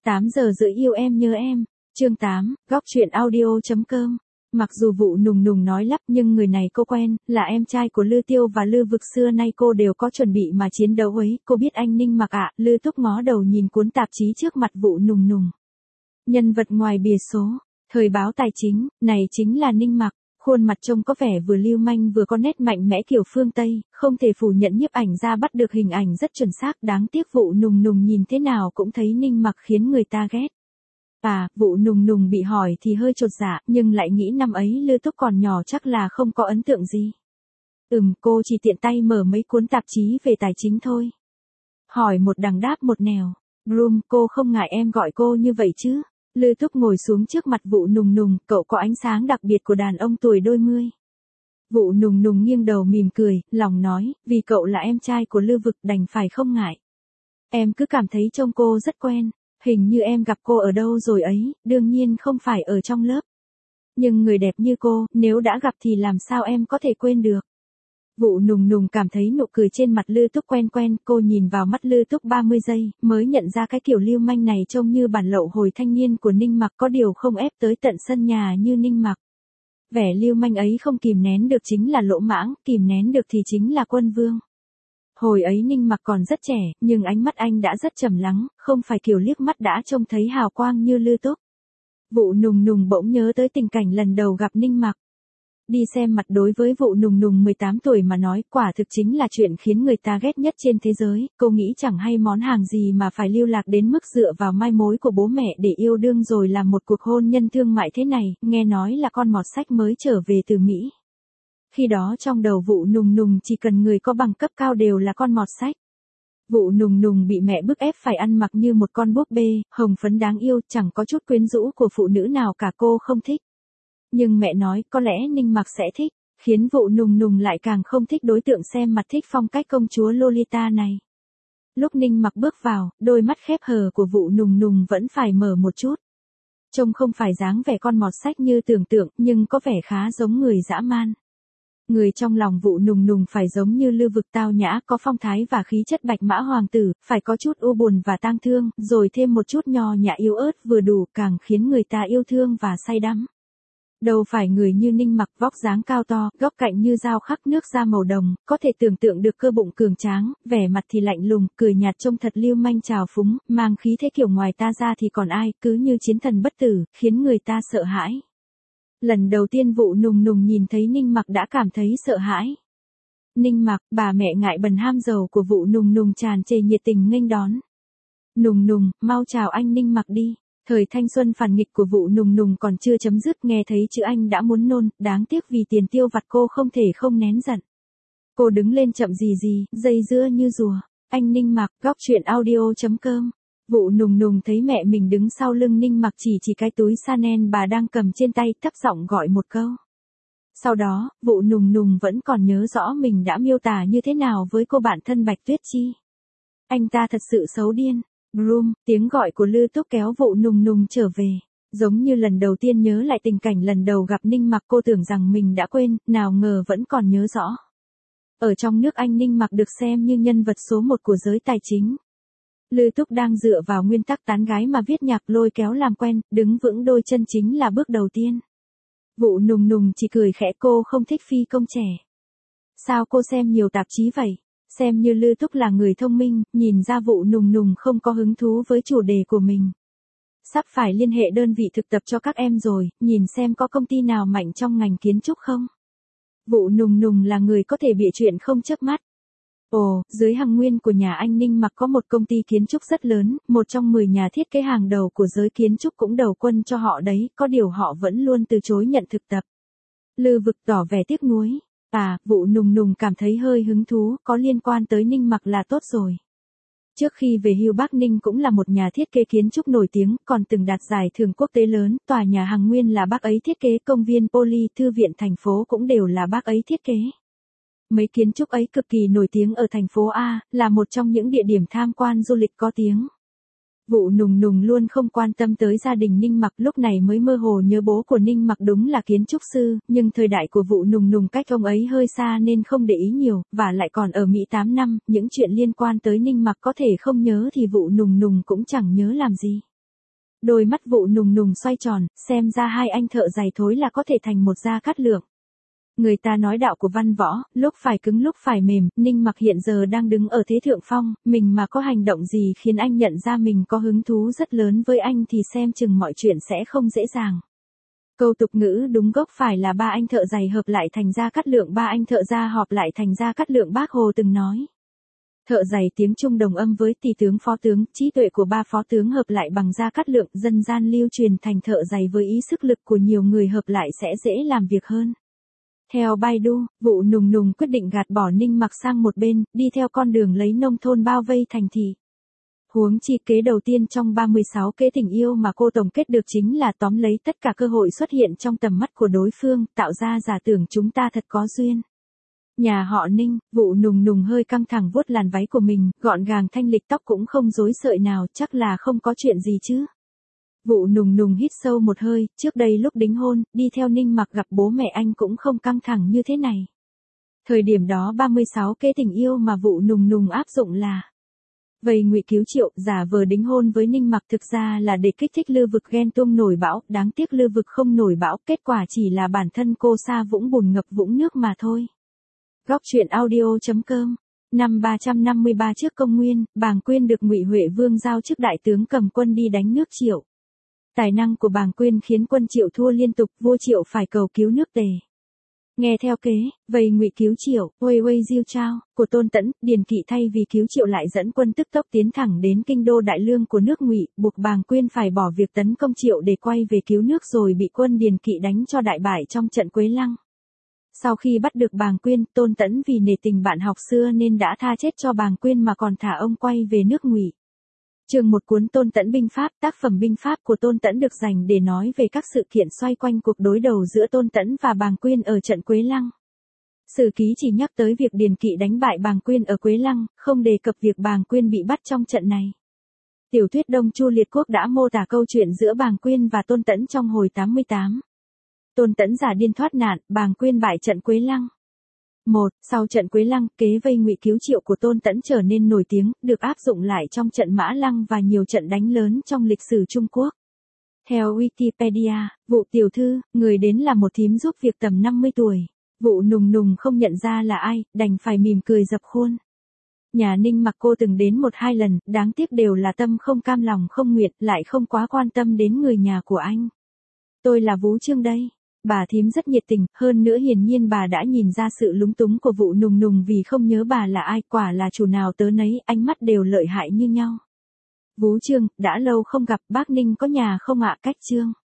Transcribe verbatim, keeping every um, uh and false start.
tám giờ rưỡi yêu em nhớ em, chương tám, góc truyện audio.com. Mặc dù Vụ Nùng Nùng nói lắp nhưng người này cô quen, là em trai của Lư Tiêu và Lư Vực, xưa nay cô đều có chuẩn bị mà chiến đấu ấy. Cô biết anh Ninh Mặc ạ. Lư Túc ngó đầu nhìn cuốn tạp chí trước mặt Vụ Nùng Nùng. Nhân vật ngoài bìa số, thời báo tài chính, này chính là Ninh Mặc. Khuôn mặt trông có vẻ vừa lưu manh vừa có nét mạnh mẽ kiểu phương Tây, không thể phủ nhận nhiếp ảnh ra bắt được hình ảnh rất chuẩn xác. Đáng tiếc Vụ Nùng Nùng nhìn thế nào cũng thấy Ninh Mặc khiến người ta ghét. À, Vụ Nùng Nùng bị hỏi thì hơi chột dạ, nhưng lại nghĩ năm ấy Lư Túc còn nhỏ chắc là không có ấn tượng gì. Ừm, cô chỉ tiện tay mở mấy cuốn tạp chí về tài chính thôi. Hỏi một đằng đáp một nẻo. Groom, cô không ngại em gọi cô như vậy chứ? Lư Túc ngồi xuống trước mặt Vụ Nùng Nùng, cậu có ánh sáng đặc biệt của đàn ông tuổi đôi mươi. Vụ Nùng Nùng nghiêng đầu mỉm cười, lòng nói, vì cậu là em trai của Lư Vực đành phải không ngại. Em cứ cảm thấy trông cô rất quen. Hình như em gặp cô ở đâu rồi ấy, đương nhiên không phải ở trong lớp. Nhưng người đẹp như cô, nếu đã gặp thì làm sao em có thể quên được. Vụ Nùng Nùng cảm thấy nụ cười trên mặt Lư Túc quen quen, cô nhìn vào mắt Lư Túc ba mươi giây, mới nhận ra cái kiểu lưu manh này trông như bản lậu hồi thanh niên của Ninh Mặc, có điều không ép tới tận sân nhà như Ninh Mặc. Vẻ lưu manh ấy không kìm nén được chính là lỗ mãng, kìm nén được thì chính là quân vương. Hồi ấy Ninh Mặc còn rất trẻ, nhưng ánh mắt anh đã rất trầm lắng, không phải kiểu liếc mắt đã trông thấy hào quang như Lư Túc. Vụ Nùng Nùng bỗng nhớ tới tình cảnh lần đầu gặp Ninh Mặc. Đi xem mặt đối với Vụ Nùng Nùng mười tám tuổi mà nói, quả thực chính là chuyện khiến người ta ghét nhất trên thế giới. Cô nghĩ chẳng hay món hàng gì mà phải lưu lạc đến mức dựa vào mai mối của bố mẹ để yêu đương rồi làm một cuộc hôn nhân thương mại thế này, nghe nói là con mọt sách mới trở về từ Mỹ. Khi đó trong đầu Vụ Nùng Nùng chỉ cần người có bằng cấp cao đều là con mọt sách. Vụ Nùng Nùng bị mẹ bức ép phải ăn mặc như một con búp bê, hồng phấn đáng yêu, chẳng có chút quyến rũ của phụ nữ nào cả, cô không thích. Nhưng mẹ nói có lẽ Ninh Mặc sẽ thích, khiến Vụ Nùng Nùng lại càng không thích đối tượng xem mặt thích phong cách công chúa Lolita này. Lúc Ninh Mặc bước vào, đôi mắt khép hờ của Vụ Nùng Nùng vẫn phải mở một chút. Trông không phải dáng vẻ con mọt sách như tưởng tượng, nhưng có vẻ khá giống người dã man. Người trong lòng Vụ Nùng Nùng phải giống như Lư Vực, tao nhã, có phong thái và khí chất bạch mã hoàng tử, phải có chút u buồn và tang thương, rồi thêm một chút nho nhã yếu ớt vừa đủ, càng khiến người ta yêu thương và say đắm. Đâu phải người như Ninh Mặc, vóc dáng cao to, góc cạnh như dao khắc nước da màu đồng, có thể tưởng tượng được cơ bụng cường tráng, vẻ mặt thì lạnh lùng, cười nhạt trông thật lưu manh trào phúng, mang khí thế kiểu ngoài ta ra thì còn ai, cứ như chiến thần bất tử, khiến người ta sợ hãi. Lần đầu tiên Vụ Nùng Nùng nhìn thấy Ninh Mặc đã cảm thấy sợ hãi. Ninh Mặc, bà mẹ ngại bần ham giàu của Vụ Nùng Nùng tràn trề nhiệt tình nghênh đón. Nùng Nùng, mau chào anh Ninh Mặc đi. Thời thanh xuân phản nghịch của Vụ Nùng Nùng còn chưa chấm dứt, nghe thấy chữ anh đã muốn nôn, đáng tiếc vì tiền tiêu vặt cô không thể không nén giận. Cô đứng lên chậm gì gì, dây dưa như rùa. Anh Ninh Mặc, góc truyện audio.com. Vụ Nùng Nùng thấy mẹ mình đứng sau lưng Ninh Mặc chỉ chỉ cái túi Chanel bà đang cầm trên tay, thấp giọng gọi một câu. Sau đó, Vụ Nùng Nùng vẫn còn nhớ rõ mình đã miêu tả như thế nào với cô bạn thân Bạch Tuyết Chi. Anh ta thật sự xấu điên. Groom, tiếng gọi của Lư Túc kéo Vụ Nùng Nùng trở về. Giống như lần đầu tiên nhớ lại tình cảnh lần đầu gặp Ninh Mặc, cô tưởng rằng mình đã quên, nào ngờ vẫn còn nhớ rõ. Ở trong nước anh Ninh Mặc được xem như nhân vật số một của giới tài chính. Lư Túc đang dựa vào nguyên tắc tán gái mà viết nhạc lôi kéo làm quen, đứng vững đôi chân chính là bước đầu tiên. Vụ Nùng Nùng chỉ cười khẽ, cô không thích phi công trẻ. Sao cô xem nhiều tạp chí vậy? Xem như Lư Túc là người thông minh, nhìn ra Vụ Nùng Nùng không có hứng thú với chủ đề của mình. Sắp phải liên hệ đơn vị thực tập cho các em rồi, nhìn xem có công ty nào mạnh trong ngành kiến trúc không? Vụ Nùng Nùng là người có thể bịa chuyện không chớp mắt. Ồ, dưới hàng nguyên của nhà anh Ninh Mặc có một công ty kiến trúc rất lớn, một trong mười nhà thiết kế hàng đầu của giới kiến trúc cũng đầu quân cho họ đấy, có điều họ vẫn luôn từ chối nhận thực tập. Lư Vực tỏ vẻ tiếc nuối. À, Vụ Nùng Nùng cảm thấy hơi hứng thú, có liên quan tới Ninh Mặc là tốt rồi. Trước khi về hưu bác Ninh cũng là một nhà thiết kế kiến trúc nổi tiếng, còn từng đạt giải thưởng quốc tế lớn, tòa nhà hàng nguyên là bác ấy thiết kế, công viên Poly, thư viện thành phố cũng đều là bác ấy thiết kế. Mấy kiến trúc ấy cực kỳ nổi tiếng ở thành phố A, là một trong những địa điểm tham quan du lịch có tiếng. Vụ Nùng Nùng luôn không quan tâm tới gia đình Ninh Mặc, lúc này mới mơ hồ nhớ bố của Ninh Mặc đúng là kiến trúc sư, nhưng thời đại của Vụ Nùng Nùng cách ông ấy hơi xa nên không để ý nhiều, và lại còn ở Mỹ tám năm, những chuyện liên quan tới Ninh Mặc có thể không nhớ thì Vụ Nùng Nùng cũng chẳng nhớ làm gì. Đôi mắt Vụ Nùng Nùng xoay tròn, xem ra hai anh thợ giày thối là có thể thành một gia cát lượng. Người ta nói đạo của văn võ, lúc phải cứng lúc phải mềm, Ninh Mặc hiện giờ đang đứng ở thế thượng phong, mình mà có hành động gì khiến anh nhận ra mình có hứng thú rất lớn với anh thì xem chừng mọi chuyện sẽ không dễ dàng. Câu tục ngữ đúng gốc phải là ba anh thợ giày hợp lại thành gia cát lượng, ba anh thợ gia họp lại thành gia cát lượng, Bác Hồ từng nói. Thợ giày tiếng Trung đồng âm với tỷ tướng phó tướng, trí tuệ của ba phó tướng hợp lại bằng gia cát lượng, dân gian lưu truyền thành thợ giày với ý sức lực của nhiều người hợp lại sẽ dễ làm việc hơn. Theo Baidu, Vụ Nùng Nùng quyết định gạt bỏ Ninh Mặc sang một bên, đi theo con đường lấy nông thôn bao vây thành thị. Huống chi kế đầu tiên trong ba mươi sáu kế tình yêu mà cô tổng kết được chính là tóm lấy tất cả cơ hội xuất hiện trong tầm mắt của đối phương, tạo ra giả tưởng chúng ta thật có duyên. Nhà họ Ninh, Vụ Nùng Nùng hơi căng thẳng vuốt làn váy của mình, gọn gàng thanh lịch, tóc cũng không rối sợi nào, chắc là không có chuyện gì chứ. Vụ Nùng Nùng hít sâu một hơi, trước đây lúc đính hôn, đi theo Ninh Mặc gặp bố mẹ anh cũng không căng thẳng như thế này. Thời điểm đó ba mươi sáu kế tình yêu mà Vụ Nùng Nùng áp dụng là vây ngụy cứu triệu, giả vờ đính hôn với Ninh Mặc, thực ra là để kích thích Lư Vực ghen tuông nổi bão, đáng tiếc Lư Vực không nổi bão, kết quả chỉ là bản thân cô sa vũng bùn ngập vũng nước mà thôi. Góc truyện audio chấm com. Năm ba trăm năm mươi ba trước công nguyên, Bàng Quyên được Ngụy Huệ Vương giao chức đại tướng cầm quân đi đánh nước Triệu. Tài năng của Bàng Quyên khiến quân Triệu thua liên tục, vua Triệu phải cầu cứu nước Tề. Nghe theo kế, vây ngụy cứu Triệu, Huây Huây Diêu Trao, của Tôn Tẫn, Điền Kỵ thay vì cứu Triệu lại dẫn quân tức tốc tiến thẳng đến kinh đô đại lương của nước Ngụy, buộc Bàng Quyên phải bỏ việc tấn công Triệu để quay về cứu nước, rồi bị quân Điền Kỵ đánh cho đại bại trong trận Quế Lăng. Sau khi bắt được Bàng Quyên, Tôn Tẫn vì nể tình bạn học xưa nên đã tha chết cho Bàng Quyên mà còn thả ông quay về nước Ngụy. Chương một cuốn Tôn Tẫn binh pháp, tác phẩm binh pháp của Tôn Tẫn được dành để nói về các sự kiện xoay quanh cuộc đối đầu giữa Tôn Tẫn và Bàng Quyên ở trận Quế Lăng. Sử ký chỉ nhắc tới việc Điền Kỵ đánh bại Bàng Quyên ở Quế Lăng, không đề cập việc Bàng Quyên bị bắt trong trận này. Tiểu thuyết Đông Chu Liệt Quốc đã mô tả câu chuyện giữa Bàng Quyên và Tôn Tẫn trong hồi tám mươi tám. Tôn Tẫn giả điên thoát nạn, Bàng Quyên bại trận Quế Lăng. một. Sau trận Quế Lăng, kế vây ngụy cứu Triệu của Tôn Tẫn trở nên nổi tiếng, được áp dụng lại trong trận Mã Lăng và nhiều trận đánh lớn trong lịch sử Trung Quốc. Theo Wikipedia, Vụ tiểu thư, người đến là một thím giúp việc tầm năm mươi tuổi. Vụ Nùng Nùng không nhận ra là ai, đành phải mỉm cười dập khuôn. Nhà Ninh Mặc cô từng đến một hai lần, đáng tiếc đều là tâm không cam lòng không nguyện, lại không quá quan tâm đến người nhà của anh. Tôi là Vú Trương đây. Bà thím rất nhiệt tình, hơn nữa hiển nhiên bà đã nhìn ra sự lúng túng của Vụ Nùng Nùng vì không nhớ bà là ai, quả là chủ nào tớ nấy, ánh mắt đều lợi hại như nhau. Vú Trương, đã lâu không gặp, bác Ninh có nhà không ạ? Cách Trương.